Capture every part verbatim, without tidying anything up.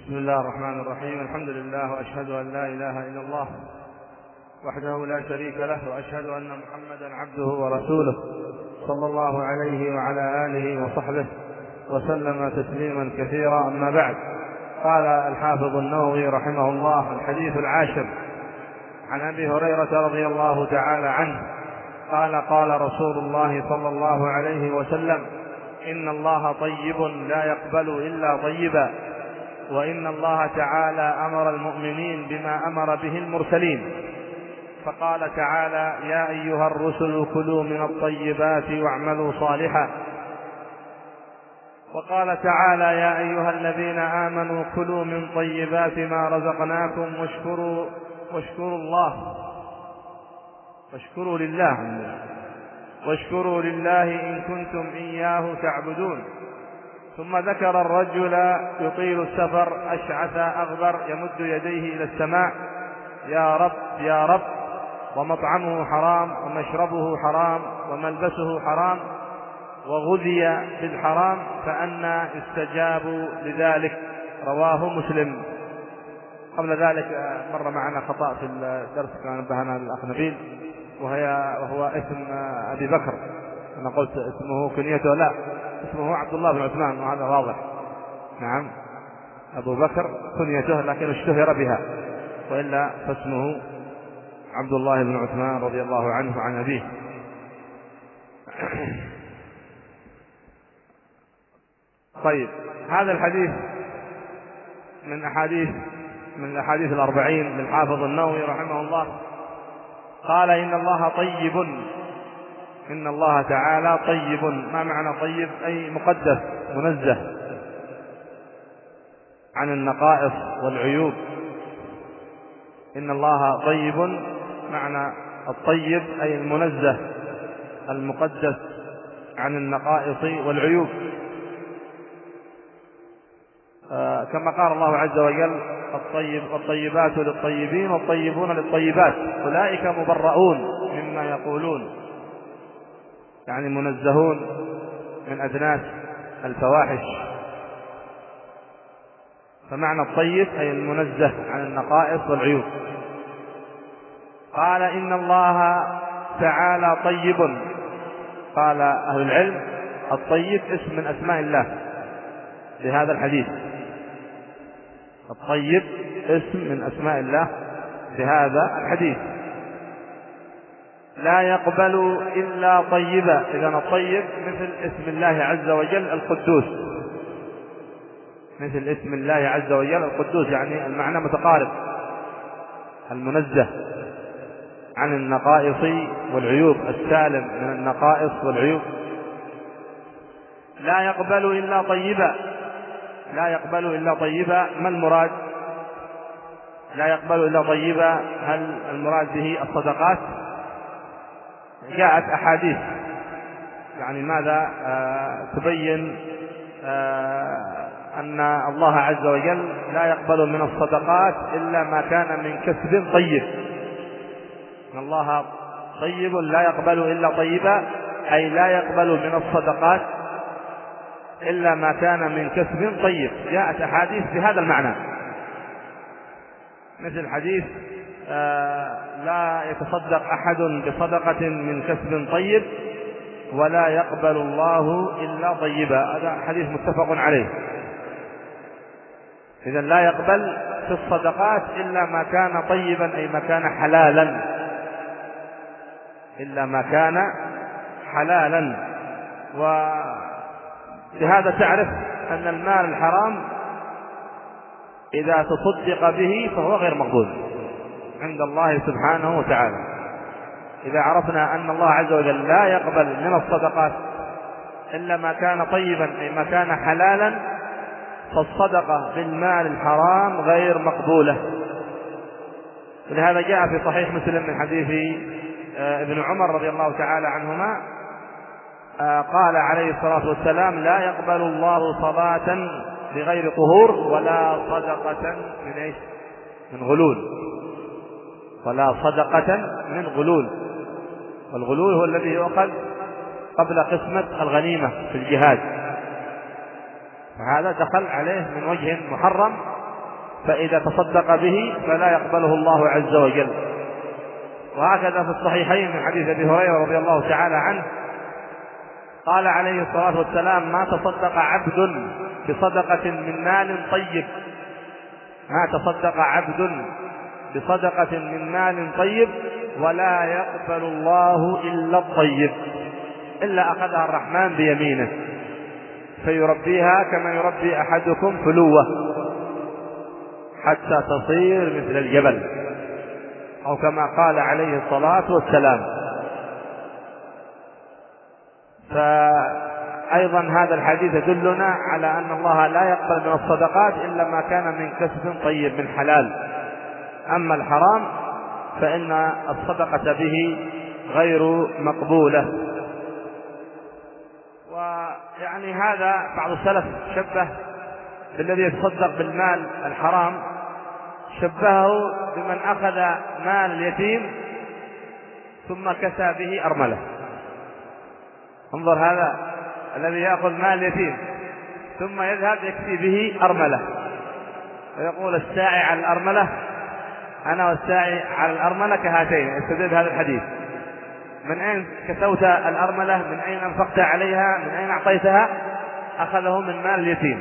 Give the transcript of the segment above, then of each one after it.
بسم الله الرحمن الرحيم. الحمد لله، وأشهد أن لا إله إلا الله وحده لا شريك له، وأشهد أن محمدا عبده ورسوله صلى الله عليه وعلى آله وصحبه وسلم تسليما كثيرا. أما بعد، قال الحافظ النووي رحمه الله: الحديث العاشر عن أبي هريرة رضي الله تعالى عنه قال: قال رسول الله صلى الله عليه وسلم: إن الله طيب لا يقبل إلا طيبا، وإن الله تعالى أمر المؤمنين بما أمر به المرسلين، فقال تعالى: يا أيها الرسل كلوا من الطيبات واعملوا صالحا. وقال تعالى: يا أيها الذين آمنوا كلوا من طيبات ما رزقناكم واشكروا واشكروا الله واشكروا لله واشكروا لله إن كنتم إياه تعبدون. ثم ذكر الرجل يطيل السفر أشعث أغبر يمد يديه إلى السماء: يا رب يا رب، ومطعمه حرام ومشربه حرام وملبسه حرام وغذي بالحرام، فأنى يستجاب لذلك. رواه مسلم. قبل ذلك مر معنا خطأ في الدرس كان نبهنا الأخ نبيل، وهي وهو اسم أبي بكر. أنا قلت اسمه كنيته، لا، اسمه عبد الله بن عثمان، وهذا واضح. نعم، أبو بكر كنيته لكن اشتهر بها، وإلا فاسمه عبد الله بن عثمان رضي الله عنه عن أبيه. طيب، هذا الحديث من أحاديث من الأحاديث الأربعين للحافظ النووي رحمه الله. قال: إن الله طيب، إن الله تعالى طيب. ما معنى طيب؟ أي مقدس منزه عن النقائص والعيوب. إن الله طيب، معنى الطيب أي المنزه المقدس عن النقائص والعيوب. آه كما قال الله عز وجل: الطيب والطيبات للطيبين والطيبون للطيبات أولئك مبرؤون مما يقولون، يعني منزهون من أدناس الفواحش. فمعنى الطيب أي المنزه عن النقائص والعيوب. قال: إن الله تعالى طيب. قال أهل العلم: الطيب اسم من أسماء الله بهذا الحديث. الطيب اسم من أسماء الله بهذا الحديث. لا يقبل إلا طيبا. إذن الطيب مثل اسم الله عز وجل القدوس، مثل اسم الله عز وجل القدوس، يعني المعنى متقارب. المنزه عن النقائص والعيوب، السالم من النقائص والعيوب. لا يقبل إلا طيبا. لا يقبل إلا طيبا، ما المراد؟ لا يقبل إلا طيبا، هل المراد به الصدقات؟ جاءت أحاديث يعني ماذا آه تبين آه أن الله عز وجل لا يقبل من الصدقات إلا ما كان من كسب طيب. إن الله طيب لا يقبل إلا طيبا، أي لا يقبل من الصدقات إلا ما كان من كسب طيب. جاءت أحاديث بهذا المعنى، مثل حديث آه لا يتصدق أحد بصدقة من كسب طيب ولا يقبل الله إلا طيبا. هذا حديث متفق عليه. إذن لا يقبل في الصدقات إلا ما كان طيبا، أي ما كان حلالا، إلا ما كان حلالا. وبهذا تعرف أن المال الحرام إذا تصدق به فهو غير مقبول عند الله سبحانه وتعالى. إذا عرفنا أن الله عز وجل لا يقبل من الصدقات إلا ما كان طيبا، أي ما كان حلالا، فالصدقة بالمال الحرام غير مقبولة. ولهذا جاء في صحيح مسلم من حديث ابن عمر رضي الله تعالى عنهما قال عليه الصلاة والسلام: لا يقبل الله صلاة بغير طهور ولا صدقة من ايش؟ من غلول. ولا صدقة من غلول. والغلول هو الذي يؤخذ قبل قسمة الغنيمة في الجهاد، فهذا دخل عليه من وجه محرم فإذا تصدق به فلا يقبله الله عز وجل. وهكذا في الصحيحين من حديث أبي هريرة رضي الله تعالى عنه قال عليه الصلاة والسلام: ما تصدق عبد بصدقة من مال طيب ما تصدق عبد بصدقة من مال طيب ولا يقبل الله إلا الطيب إلا أخذها الرحمن بيمينه فيربيها كما يربي أحدكم فلوة حتى تصير مثل الجبل، أو كما قال عليه الصلاة والسلام. فأيضا هذا الحديث يدلنا على أن الله لا يقبل من الصدقات إلا ما كان من كسب طيب من حلال، أما الحرام فإن الصدقة به غير مقبولة. ويعني هذا بعض السلف شبه بالذي يتصدق بالمال الحرام، شبهه بمن أخذ مال اليتيم ثم كسى به أرملة. انظر، هذا الذي يأخذ مال اليتيم ثم يذهب يكسي به أرملة ويقول: الساعي على الأرملة أنا والساعي على الأرملة كهاتين. استدل هذا الحديث: من أين كسوت الأرملة؟ من أين أنفقت عليها؟ من أين أعطيتها؟ أخذه من مال اليتيم.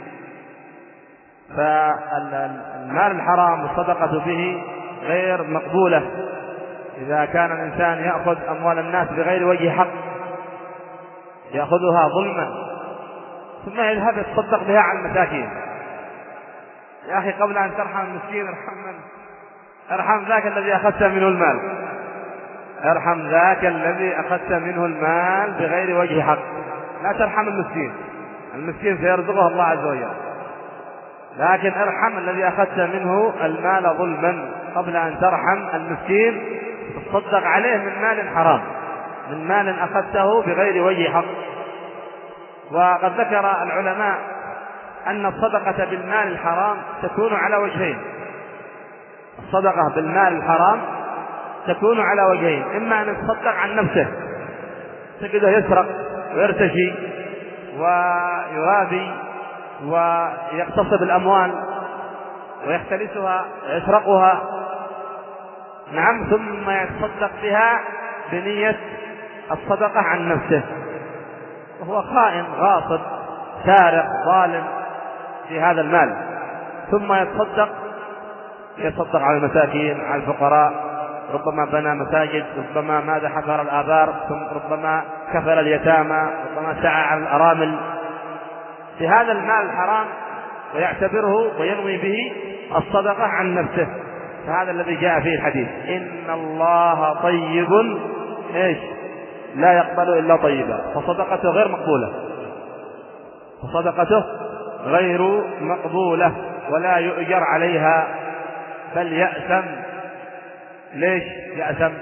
فالمال الحرام والصدقة به غير مقبولة إذا كان الإنسان يأخذ أموال الناس بغير وجه حق، يأخذها ظلما ثم يذهب يتصدق بها على المساكين. يا أخي، قبل أن ترحم المسكين ارحم من ارحم ذاك الذي أخذت منه المال ارحم ذاك الذي أخذت منه المال بغير وجه حق. لا ترحم المسكين، المسكين سيرزقه الله عز وجل، لكن ارحم الذي أخذت منه المال ظلما. قبل أن ترحم المسكين تصدق عليه من مال حرام، من مال أخذته بغير وجه حق. وقد ذكر العلماء أن الصدقة بالمال الحرام تكون على وجهين. الصدقة بالمال الحرام تكون على وجهين: إما أن يتصدق عن نفسه، تجده يسرق ويرتشي ويرابي ويغتصب الأموال ويختلسها ويسرقها، نعم، ثم يتصدق بها بنية الصدقة عن نفسه، وهو خائن غاصب سارق ظالم في هذا المال، ثم يتصدق يتصدق على المساكين، على الفقراء، ربما بنى مساجد، ربما ماذا حفر الآبار، ثم ربما كفل اليتامى، ربما سعى على الأرامل في هذا المال الحرام ويعتبره وينوي به الصدقة عن نفسه. فهذا الذي جاء فيه الحديث: إن الله طيب إيش لا يقبل إلا طيبا. فصدقته غير مقبولة فصدقته غير مقبولة ولا يؤجر عليها، بل يأثم. ليش يأثم؟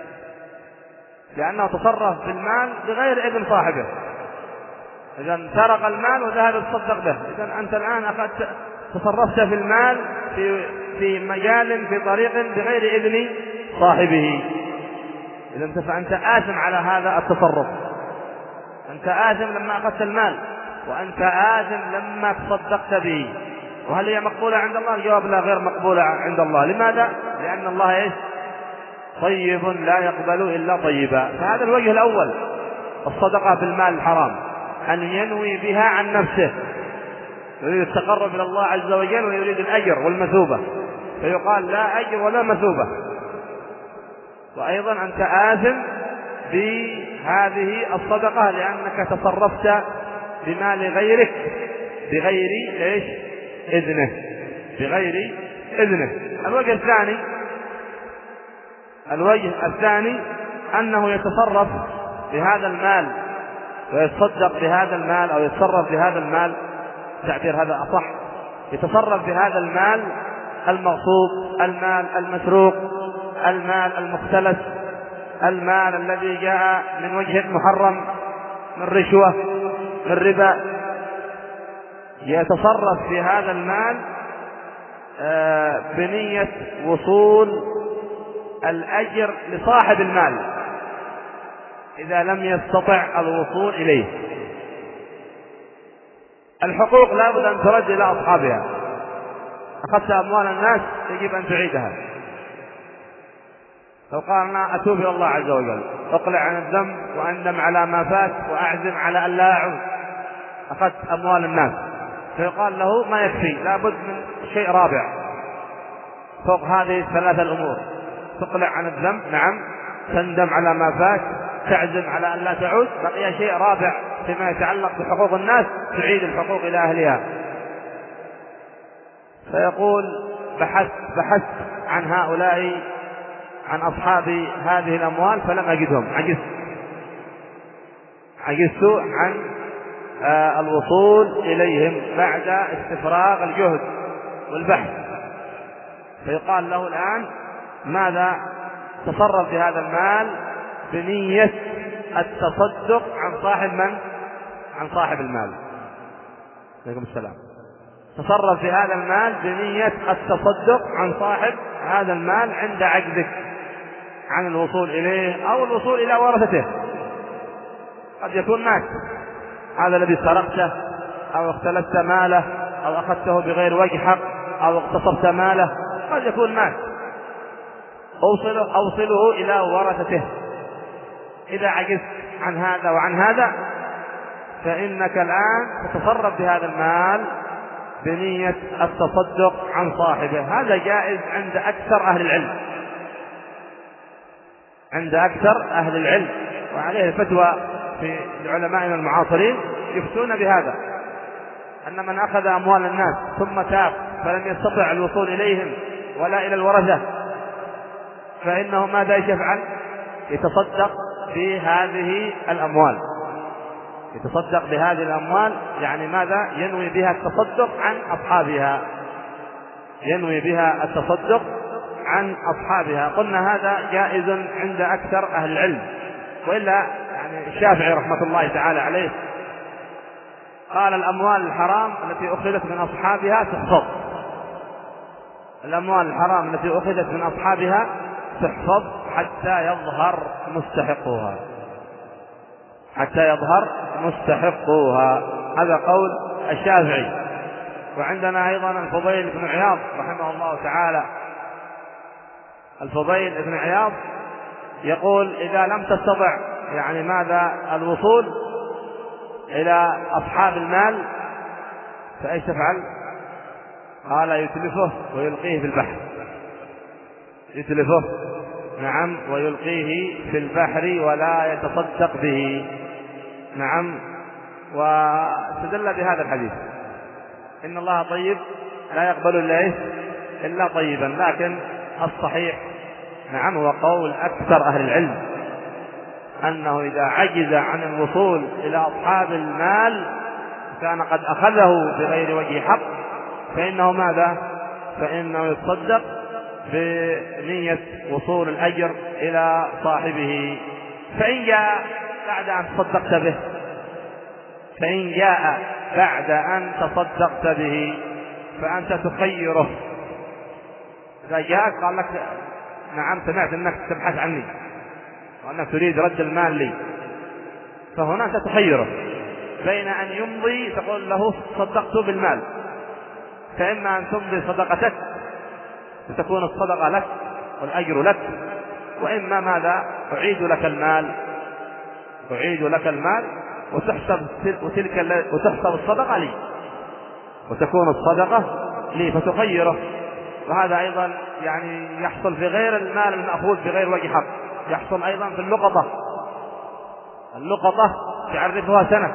لأنه تصرف بالمال بغير إذن صاحبه. إذا سرق المال وذهب يتصدق به، إذا أنت الآن أخذت تصرفت في المال في في مجال في طريق بغير إذن صاحبه. إذا فأنت آثم على هذا التصرف، أنت آثم لما أخذت المال، وأنت آثم لما تصدقت به. وهل هي مقبولة عند الله؟ الجواب: لا، غير مقبولة عند الله. لماذا؟ لأن الله إيش؟ طيب لا يقبل إلا طيبا. فهذا الوجه الأول، الصدقة بالمال الحرام، أن ينوي بها عن نفسه، يريد التقرب إلى الله عز وجل ويريد الأجر والمثوبة، فيقال لا أجر ولا مثوبة. وأيضا أنت آثم بهذه الصدقة لأنك تصرفت بمال غيرك بغير إيش؟ إذنه بغير إذنه. الوجه الثاني الوجه الثاني أنه يتصرف بهذا المال ويتصدق بهذا المال، أو يتصرف بهذا المال، تعبير هذا أصح، يتصرف بهذا المال المغصوب، المال المسروق، المال المختلس، المال الذي جاء من وجه محرم، من رشوة، من ربا، يتصرف في هذا المال بنية وصول الأجر لصاحب المال إذا لم يستطع الوصول إليه. الحقوق لا بد أن ترد إلى أصحابها، أخذت أموال الناس يجب أن تعيدها. لو قال أنا أتوب إلى الله عز وجل، أقلع عن الذنب وأندم على ما فات وأعزم على أن لا أعود، أخذت أموال الناس، فيقال له ما يكفي، لابد من شيء رابع فوق هذه الثلاثة الأمور. تقلع عن الذنب، نعم، تندم على ما فات، تعزم على أن لا تعود، بقي شيء رابع فيما يتعلق بحقوق الناس، تعيد الحقوق إلى أهلها. فيقول بحثت بحثت عن هؤلاء، عن أصحاب هذه الأموال فلم أجدهم، عجزت عجزت عن آه الوصول إليهم بعد استفراغ الجهد والبحث. فيقال له الآن ماذا؟ تصرف بهذا المال بنية التصدق عن صاحب من؟ عن صاحب المال. عليكم السلام. تصرف بهذا المال بنية التصدق عن صاحب هذا المال عند عجزك عن الوصول إليه أو الوصول إلى ورثته. قد يكون مات هذا الذي سرقته أو اختلست ماله أو أخذته بغير وجه حق أو اغتصبت ماله، قد يكون مات. أوصله, أوصله إلى ورثته. إذا عجزت عن هذا وعن هذا فإنك الآن تتصرف بهذا المال بنية التصدق عن صاحبه. هذا جائز عند أكثر أهل العلم، عند أكثر أهل العلم، وعليه الفتوى في علمائنا المعاصرين يفتون بهذا، أن من أخذ أموال الناس ثم تاب فلم يستطع الوصول إليهم ولا إلى الورثة فإنه ماذا يفعل؟ يتصدق بهذه الأموال، يتصدق بهذه الأموال، يعني ماذا؟ ينوي بها التصدق عن أصحابها، ينوي بها التصدق عن أصحابها. قلنا هذا جائز عند أكثر أهل العلم، وإلا يعني الشافعي رحمة الله تعالى عليه قال الأموال الحرام التي أخذت من أصحابها تحفظ، الأموال الحرام التي أخذت من أصحابها تحفظ حتى يظهر مستحقوها، حتى يظهر مستحقوها. هذا قول الشافعي. وعندنا أيضا الفضيل بن عياض رحمه الله تعالى، الفضيل بن عياض يقول إذا لم تستطع يعني ماذا؟ الوصول إلى أصحاب المال فإيش تفعل؟ قال يتلفه ويلقيه في البحر، يتلفه نعم ويلقيه في البحر ولا يتصدق به. نعم. واستدل بهذا الحديث إن الله طيب لا يقبل إلا إلا طيبا، لكن الصحيح نعم هو قول أكثر أهل العلم أنه إذا عجز عن الوصول إلى أصحاب المال كان قد أخذه بغير وجه حق فإنه ماذا؟ فإنه يتصدق بنية وصول الأجر إلى صاحبه. فإن جاء بعد أن تصدقت به فإن جاء بعد أن تصدقت به فأنت تخيره. إذا جاءك قال لك نعم سمعت أنك تبحث عني وأنك تريد رد المال لي، فهنا أنت تخيره بين أن يمضي تقول له صدقت بالمال، فإما أن تمضي صدقتك فتكون الصدقة لك والأجر لك، وإما ماذا؟ أعيد لك المال، أعيد لك المال وتحسب وتلك وتحسب الصدقة لي وتكون الصدقة لي، فتخيره. وهذا أيضا يعني يحصل في غير المال المأخوذ بغير وجه حق، يحصل أيضا في اللقطة. اللقطة تعرفها سنة،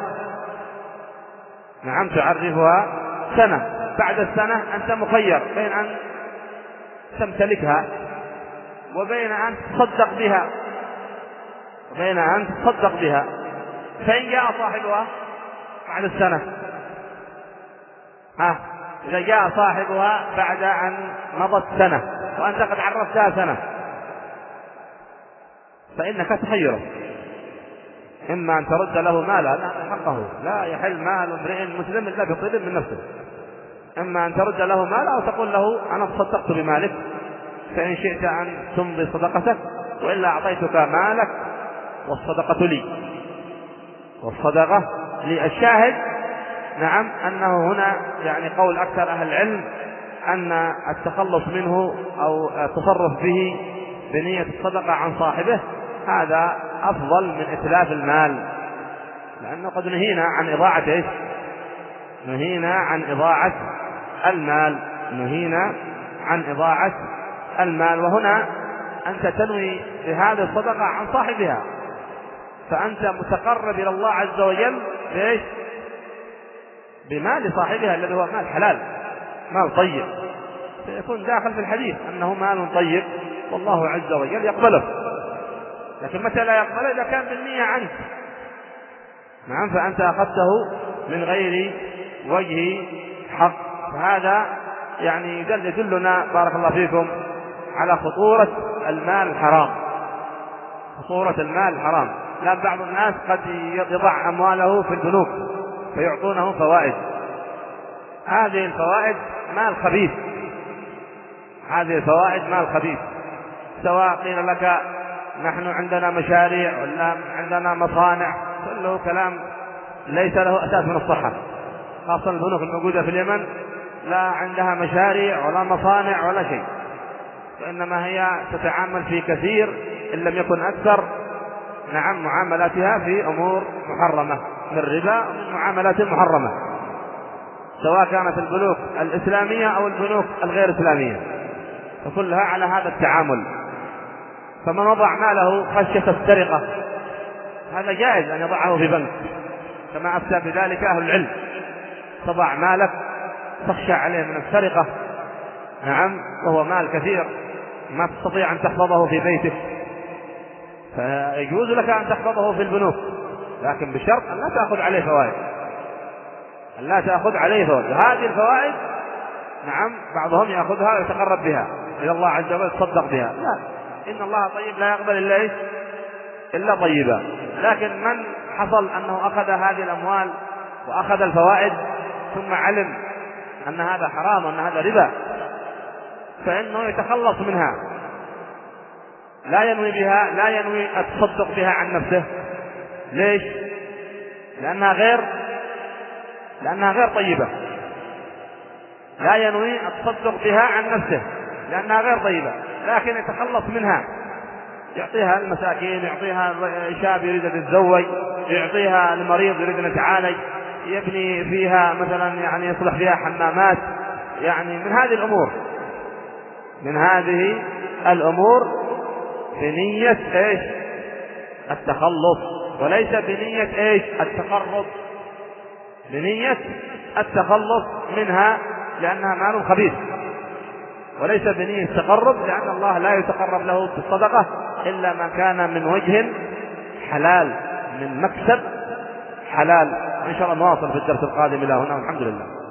نعم تعرفها سنة، بعد السنة أنت مخير بين أن تمتلكها وبين أن تصدق بها وبين أن تصدق بها. فإن جاء صاحبها بعد السنة ها إذا جاء صاحبها بعد أن مضت سنة وأنت قد عرفتها سنة فإنك تخيره، إما أن ترد له ماله حقه، لا يحل مال امرئ مسلم إلا بطيب من نفسه، إما أن ترد له ماله أو تقول له أنا تصدقت بمالك فإن شئت أن تمضي صدقتك وإلا أعطيتك مالك والصدقة لي، والصدقة لي. الشاهد نعم أنه هنا يعني قول أكثر أهل العلم أن التخلص منه أو التصرف به بنية الصدقة عن صاحبه هذا أفضل من إتلاف المال، لأنه قد نهينا عن إضاعة إيش؟ نهينا عن إضاعة المال، نهينا عن إضاعة المال. وهنا أنت تنوي بهذه الصدقة عن صاحبها، فأنت متقرب إلى الله عز وجل بإيش؟ بمال صاحبها الذي هو مال حلال، مال طيب، فيكون داخل في الحديث أنه مال طيب والله عز وجل يقبله. لكن متى لا يقبله؟ إذا كان بالنية عنك، نعم، فأنت أخذته من غير وجه حق. فهذا يعني يدلنا بارك الله فيكم على خطورة المال الحرام، خطورة المال الحرام. لا بعض الناس قد يضع أمواله في البنوك فيعطونه فوائد، هذه الفوائد مال خبيث، هذه الفوائد مال خبيث. سواء قيل لك نحن عندنا مشاريع ولا عندنا مصانع، كله كلام ليس له أساس من الصحة، خاصة البنوك الموجودة في اليمن لا عندها مشاريع ولا مصانع ولا شيء، وإنما هي تتعامل في كثير إن لم يكن أكثر نعم معاملاتها في أمور محرمة من الربا ومن معاملات محرمة، سواء كانت البنوك الإسلامية أو البنوك الغير إسلامية، فكلها على هذا التعامل. فمن وضع ماله خشية السرقة هذا جائز أن يضعه في بنك، كما أفتى بذلك أهل العلم، تضع مالك تخشى عليه من السرقة، نعم، وهو مال كثير ما تستطيع أن تحفظه في بيتك، فيجوز لك أن تحفظه في البنوك، لكن بشرط أن لا تأخذ عليه فوائد، أن لا تأخذ عليه فوائد. هذه الفوائد نعم بعضهم يأخذها ويتقرب بها إلى الله عز وجل، يتصدق بها، لا، إن الله طيب لا يقبل إلا إيش؟ إلا طيبا. لكن من حصل أنه أخذ هذه الأموال وأخذ الفوائد ثم علم أن هذا حرام وأن هذا ربا، فإنه يتخلص منها، لا ينوي بها، لا ينوي التصدق بها عن نفسه. ليش؟ لأنها غير لأنها غير طيبة، لا ينوي التصدق بها عن نفسه لأنها غير طيبة، لكن يتخلص منها، يعطيها المساكين، يعطيها شاب يريد أن يتزوج، يعطيها المريض يريد أن يتعالج، يبني فيها مثلا يعني يصلح فيها حمامات، يعني من هذه الأمور من هذه الأمور بنية إيش؟ التخلص، وليس بنية إيش؟ التقرب، بنية التخلص منها لأنها مال خبيث، وليس بنية التقرب، لأن الله لا يتقرب له بالصدقة إلا ما كان من وجه حلال، من مكسب حلال. إن شاء الله نواصل في الدرس القادم. إلى هنا والحمد لله.